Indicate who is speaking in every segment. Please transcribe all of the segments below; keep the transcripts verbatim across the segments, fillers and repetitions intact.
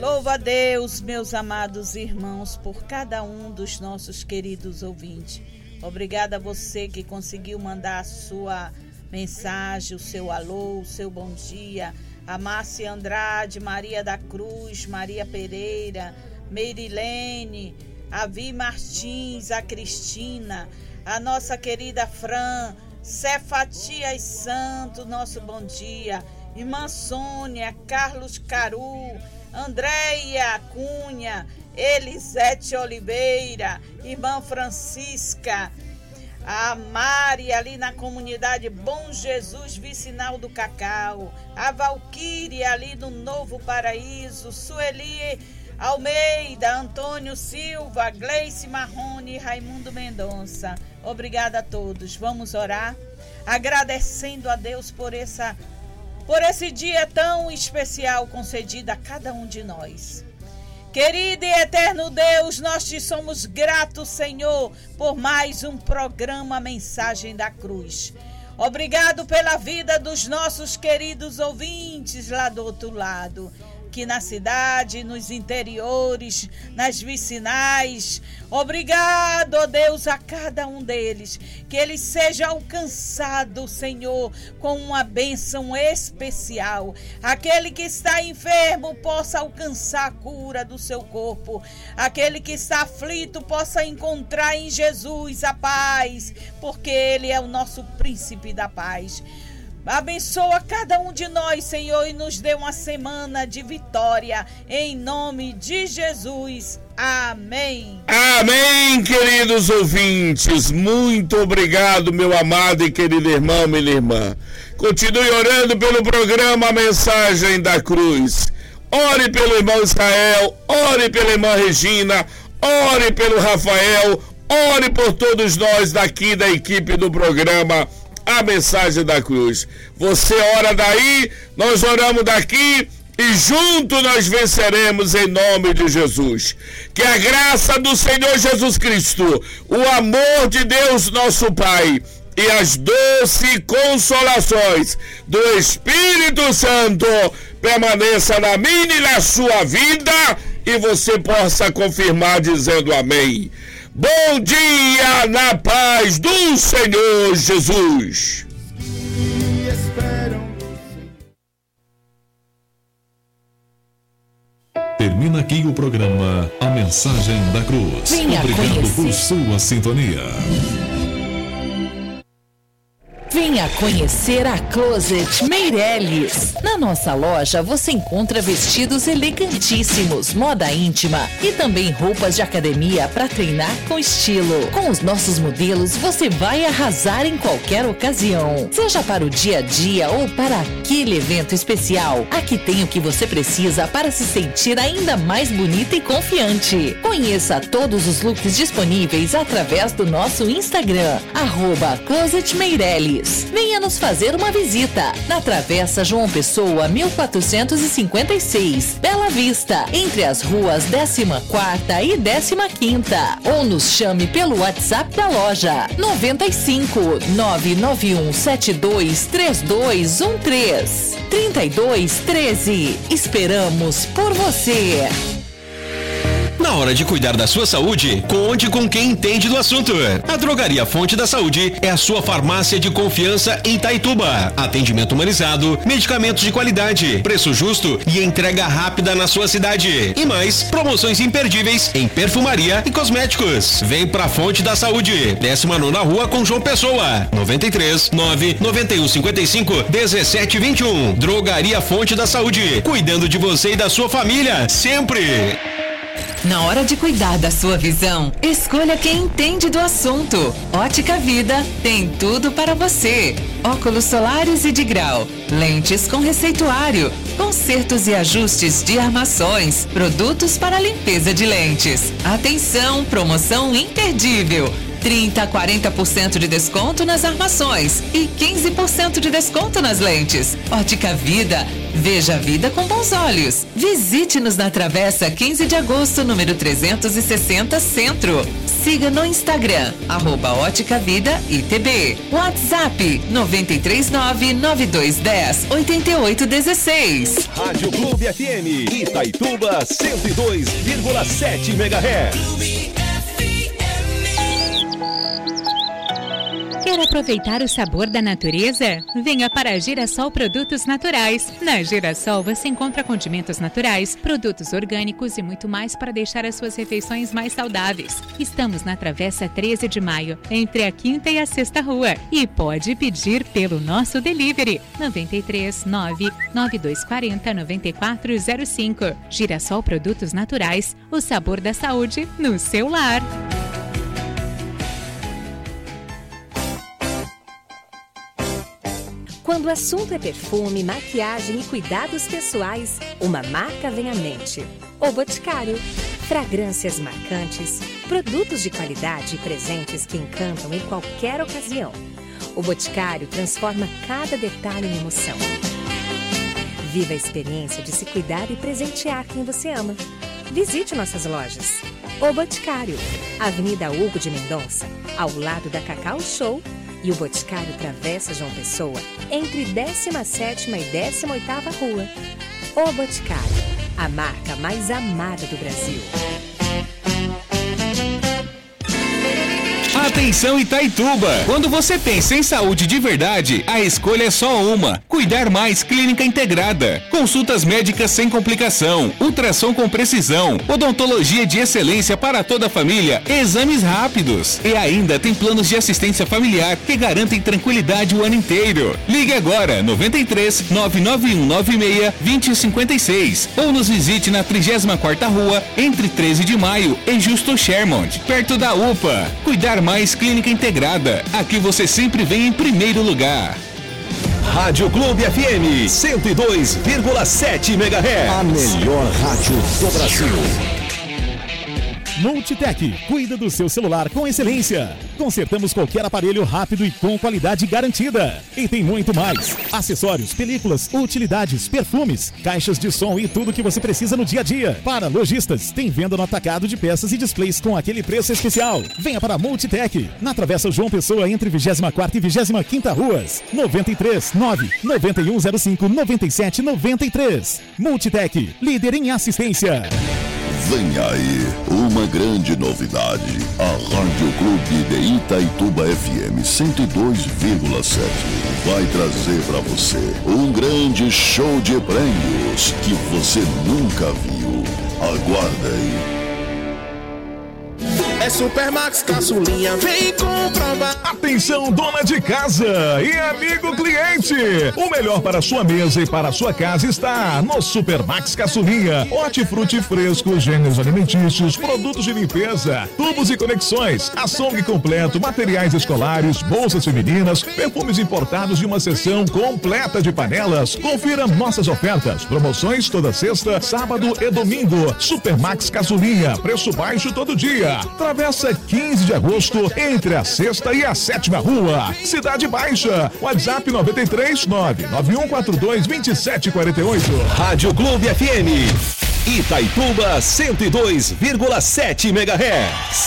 Speaker 1: Louvo a Deus, meus amados irmãos, por cada um dos nossos queridos ouvintes. Obrigada a você que conseguiu mandar a sua mensagem, o seu alô, o seu bom dia. A Márcia Andrade, Maria da Cruz, Maria Pereira, Meirilene, a Vi Martins, a Cristina, a nossa querida Fran, Cefatias Santos, nosso bom dia. Irmã Sônia, Carlos Caru, Andréia Cunha, Elisete Oliveira, irmã Francisca, a Mari ali na comunidade Bom Jesus, Vicinal do Cacau, a Valquíria ali no Novo Paraíso, Sueli Almeida, Antônio Silva, Gleice Marrone e Raimundo Mendonça. Obrigada a todos. Vamos orar, agradecendo a Deus por essa por esse dia tão especial concedido a cada um de nós. Querido e eterno Deus, nós te somos gratos, Senhor, por mais um programa Mensagem da Cruz. Obrigado pela vida dos nossos queridos ouvintes lá do outro lado, aqui na cidade, nos interiores, nas vicinais. Obrigado, ó Deus, a cada um deles, que ele seja alcançado, Senhor, com uma bênção especial. Aquele que está enfermo possa alcançar a cura do seu corpo. Aquele que está aflito possa encontrar em Jesus a paz, porque ele é o nosso príncipe da paz. Abençoa cada um de nós, Senhor, e nos dê uma semana de vitória, em nome de Jesus. Amém.
Speaker 2: Amém, queridos ouvintes. Muito obrigado, meu amado e querido irmão, minha irmã. Continue orando pelo programa Mensagem da Cruz. Ore pelo irmão Israel, ore pela irmã Regina, ore pelo Rafael, ore por todos nós daqui da equipe do programa A Mensagem da Cruz. Você ora daí, nós oramos daqui e junto nós venceremos em nome de Jesus. Que a graça do Senhor Jesus Cristo, o amor de Deus nosso Pai e as doces consolações do Espírito Santo permaneça na minha e na sua vida e você possa confirmar dizendo amém. Bom dia na paz do Senhor Jesus.
Speaker 3: Termina aqui o programa A Mensagem da Cruz.
Speaker 4: Venha
Speaker 3: Obrigado
Speaker 4: conhecer.
Speaker 3: por sua sintonia.
Speaker 4: Venha conhecer a Closet Meireles. Na nossa loja você encontra vestidos elegantíssimos, moda íntima e também roupas de academia para treinar com estilo. Com os nossos modelos você vai arrasar em qualquer ocasião. Seja para o dia a dia ou para aquele evento especial, aqui tem o que você precisa para se sentir ainda mais bonita e confiante. Conheça todos os looks disponíveis através do nosso Instagram, arroba Closet Meireles. Venha nos fazer uma visita na Travessa João Pessoa, mil quatrocentos e cinquenta e seis, Bela Vista, entre as ruas décima quarta e décima quinta. Ou nos chame pelo WhatsApp da loja noventa e cinco, nove nove um sete dois três dois um três, trinta e dois treze. Esperamos por você.
Speaker 5: Na hora de cuidar da sua saúde, conte com quem entende do assunto. A Drogaria Fonte da Saúde é a sua farmácia de confiança em Itaituba. Atendimento humanizado, medicamentos de qualidade, preço justo e entrega rápida na sua cidade. E mais, promoções imperdíveis em perfumaria e cosméticos. Vem pra Fonte da Saúde, décima nona Rua com João Pessoa, noventa e três, nove nove um cinco cinco, dezessete vinte e um. Drogaria Fonte da Saúde, cuidando de você e da sua família, sempre.
Speaker 6: Na hora de cuidar da sua visão, escolha quem entende do assunto. Ótica Vida tem tudo para você. Óculos solares e de grau, lentes com receituário, consertos e ajustes de armações, produtos para limpeza de lentes. Atenção, promoção imperdível. trinta a quarenta por cento de desconto nas armações e quinze por cento de desconto nas lentes. Ótica Vida Veja a vida com bons olhos. Visite-nos na Travessa quinze de agosto, número trezentos e sessenta, Centro. Siga no Instagram, arroba Ótica Vida I T B. WhatsApp, nove três nove, nove dois um zero, oito oito um seis.
Speaker 7: Rádio Clube F M, Itaituba cento e dois vírgula sete megahertz.
Speaker 8: Quer aproveitar o sabor da natureza? Venha para a Girassol Produtos Naturais. Na Girassol você encontra condimentos naturais, produtos orgânicos e muito mais para deixar as suas refeições mais saudáveis. Estamos na Travessa treze de maio, entre a quinta e a sexta rua. E pode pedir pelo nosso delivery nove três nove, nove dois quatro zero, nove quatro zero cinco. Girassol Produtos Naturais, o sabor da saúde no seu lar.
Speaker 9: Quando o assunto é perfume, maquiagem e cuidados pessoais, uma marca vem à mente. O Boticário. Fragrâncias marcantes, produtos de qualidade e presentes que encantam em qualquer ocasião. O Boticário transforma cada detalhe em emoção. Viva a experiência de se cuidar e presentear quem você ama. Visite nossas lojas. O Boticário. Avenida Hugo de Mendonça, ao lado da Cacau Show. E o Boticário Travessa João Pessoa, entre décima sétima e décima oitava Rua. O Boticário, a marca mais amada do Brasil.
Speaker 10: Atenção Itaituba! Quando você pensa em saúde de verdade, a escolha é só uma. Cuidar Mais Clínica Integrada. Consultas médicas sem complicação, ultrassom com precisão, odontologia de excelência para toda a família, exames rápidos. E ainda tem planos de assistência familiar que garantem tranquilidade o ano inteiro. Ligue agora, nove três nove nove um nove seis, dois zero cinco seis ou nos visite na trigésima quarta Rua, entre treze de maio e Justo Shermond, perto da U P A. Cuidar Mais Clínica Integrada. Aqui você sempre vem em primeiro lugar.
Speaker 7: Rádio Clube F M, cento e dois vírgula sete megahertz. A melhor rádio do Brasil.
Speaker 11: Multitec, cuida do seu celular com excelência. Consertamos qualquer aparelho rápido e com qualidade garantida. E tem muito mais. Acessórios, películas, utilidades, perfumes, caixas de som e tudo que você precisa no dia a dia. Para lojistas, tem venda no atacado de peças e displays com aquele preço especial. Venha para a Multitec, na Travessa João Pessoa, entre vigésima quarta e vigésima quinta Ruas. nove três nove, nove um zero cinco, nove sete nove três. Multitec, líder em assistência.
Speaker 12: Vem aí, uma grande novidade. A Rádio Clube de Itaituba F M cento e dois vírgula sete vai trazer para você um grande show de prêmios que você nunca viu. Aguarda aí.
Speaker 13: É Supermax Caçulinha, vem comprovar.
Speaker 14: Atenção, dona de casa e amigo cliente. O melhor para a sua mesa e para a sua casa está no Supermax Caçulinha. Hortifruti fresco, gêneros alimentícios, produtos de limpeza, tubos e conexões, açougue completo, materiais escolares, bolsas femininas, perfumes importados e uma seção completa de panelas. Confira nossas ofertas, promoções toda sexta, sábado e domingo. Supermax Caçulinha, preço baixo todo dia. Travessa quinze de agosto, entre a sexta e a sétima Rua. Cidade Baixa. WhatsApp nove três nove, nove um quatro dois, dois sete quatro oito.
Speaker 7: Rádio Clube F M. Itaituba cento e dois vírgula sete megahertz.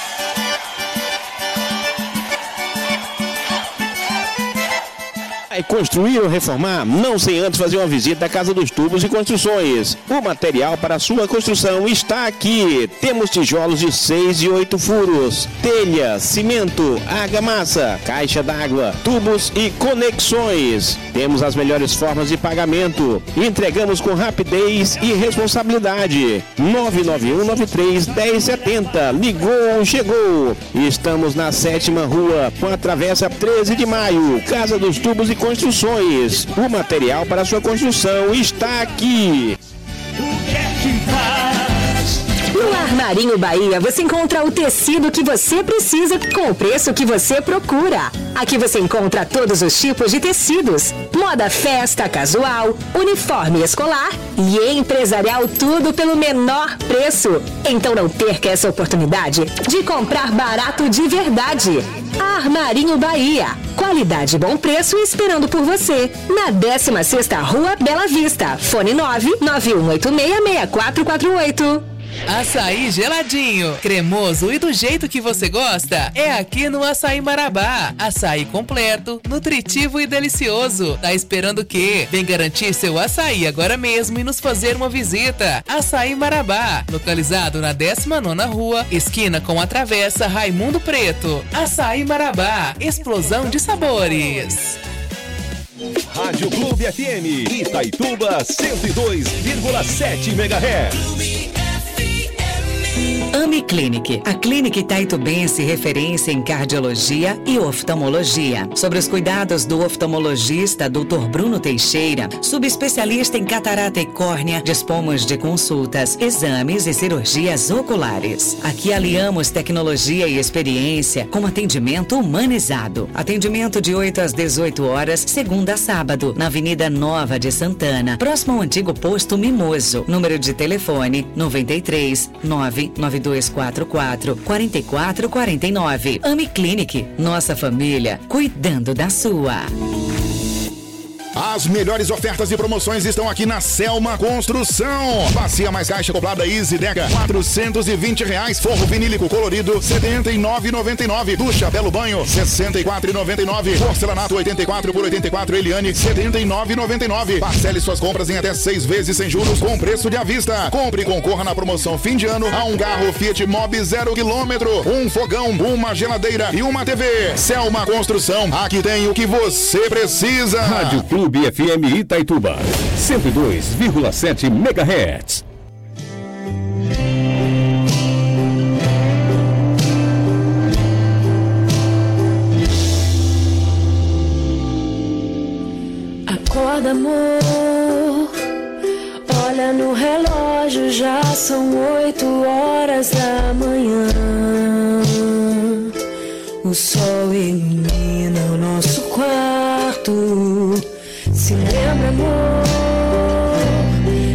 Speaker 15: Vai construir ou reformar? Não sem antes fazer uma visita à Casa dos Tubos e Construções. O material para a sua construção está aqui. Temos tijolos de seis e oito furos, telha, cimento, argamassa, caixa d'água, tubos e conexões. Temos as melhores formas de pagamento. Entregamos com rapidez e responsabilidade. nove nove um nove três, um zero sete zero. Ligou, chegou. Estamos na sétima Rua, com a Travessa treze de maio. Casa dos Tubos e Construções. O material para sua construção está aqui.
Speaker 9: No Ar Armarinho Bahia você encontra o tecido que você precisa com o preço que você procura. Aqui você encontra todos os tipos de tecidos, moda festa, casual, uniforme escolar e empresarial, tudo pelo menor preço. Então não perca essa oportunidade de comprar barato de verdade. Armarinho Bahia, qualidade e bom preço esperando por você. Na décima sexta Rua Bela Vista, fone nove nove um oito seis, seis quatro quatro oito.
Speaker 16: Açaí geladinho, cremoso e do jeito que você gosta, é aqui no Açaí Marabá. Açaí completo, nutritivo e delicioso. Tá esperando o quê? Vem garantir seu açaí agora mesmo e nos fazer uma visita. Açaí Marabá, localizado na décima nona Rua, esquina com a Travessa Raimundo Preto. Açaí Marabá, explosão de sabores.
Speaker 7: Rádio Clube F M, Itaituba cento e dois vírgula sete megahertz.
Speaker 6: Ami Clinic, a clínica itaitubense referência em cardiologia e oftalmologia. Sobre os cuidados do oftalmologista doutor Bruno Teixeira, subespecialista em catarata e córnea, dispomos de consultas, exames e cirurgias oculares. Aqui aliamos tecnologia e experiência com atendimento humanizado. Atendimento de oito às dezoito horas, segunda a sábado, na Avenida Nova de Santana, próximo ao antigo posto Mimoso. Número de telefone noventa e três, nove nove dois quatro quatro, quatro quatro quatro nove. Ami Clinic, nossa família, cuidando da sua.
Speaker 17: As melhores ofertas e promoções estão aqui na Selma Construção. Bacia mais caixa acoplada Easy Deca, quatrocentos e vinte reais. Forro vinílico colorido, setenta e nove reais e noventa e nove centavos. Ducha Belo Banho, sessenta e quatro reais e noventa e nove centavos. Porcelanato oitenta e quatro por oitenta e quatro Eliane, setenta e nove reais e noventa e nove centavos. Parcele suas compras em até seis vezes sem juros com preço de à vista. Compre e concorra na promoção fim de ano a um carro Fiat Mobi zero quilômetro, um fogão, uma geladeira e uma T V. Selma Construção, aqui tem o que você precisa.
Speaker 7: Rádio Clube F M Itaituba, cento e dois vírgula sete megahertz.
Speaker 18: Acorda, amor, olha no relógio, já são oito horas da manhã. O sol ilumina o nosso quarto. Se lembra, amor,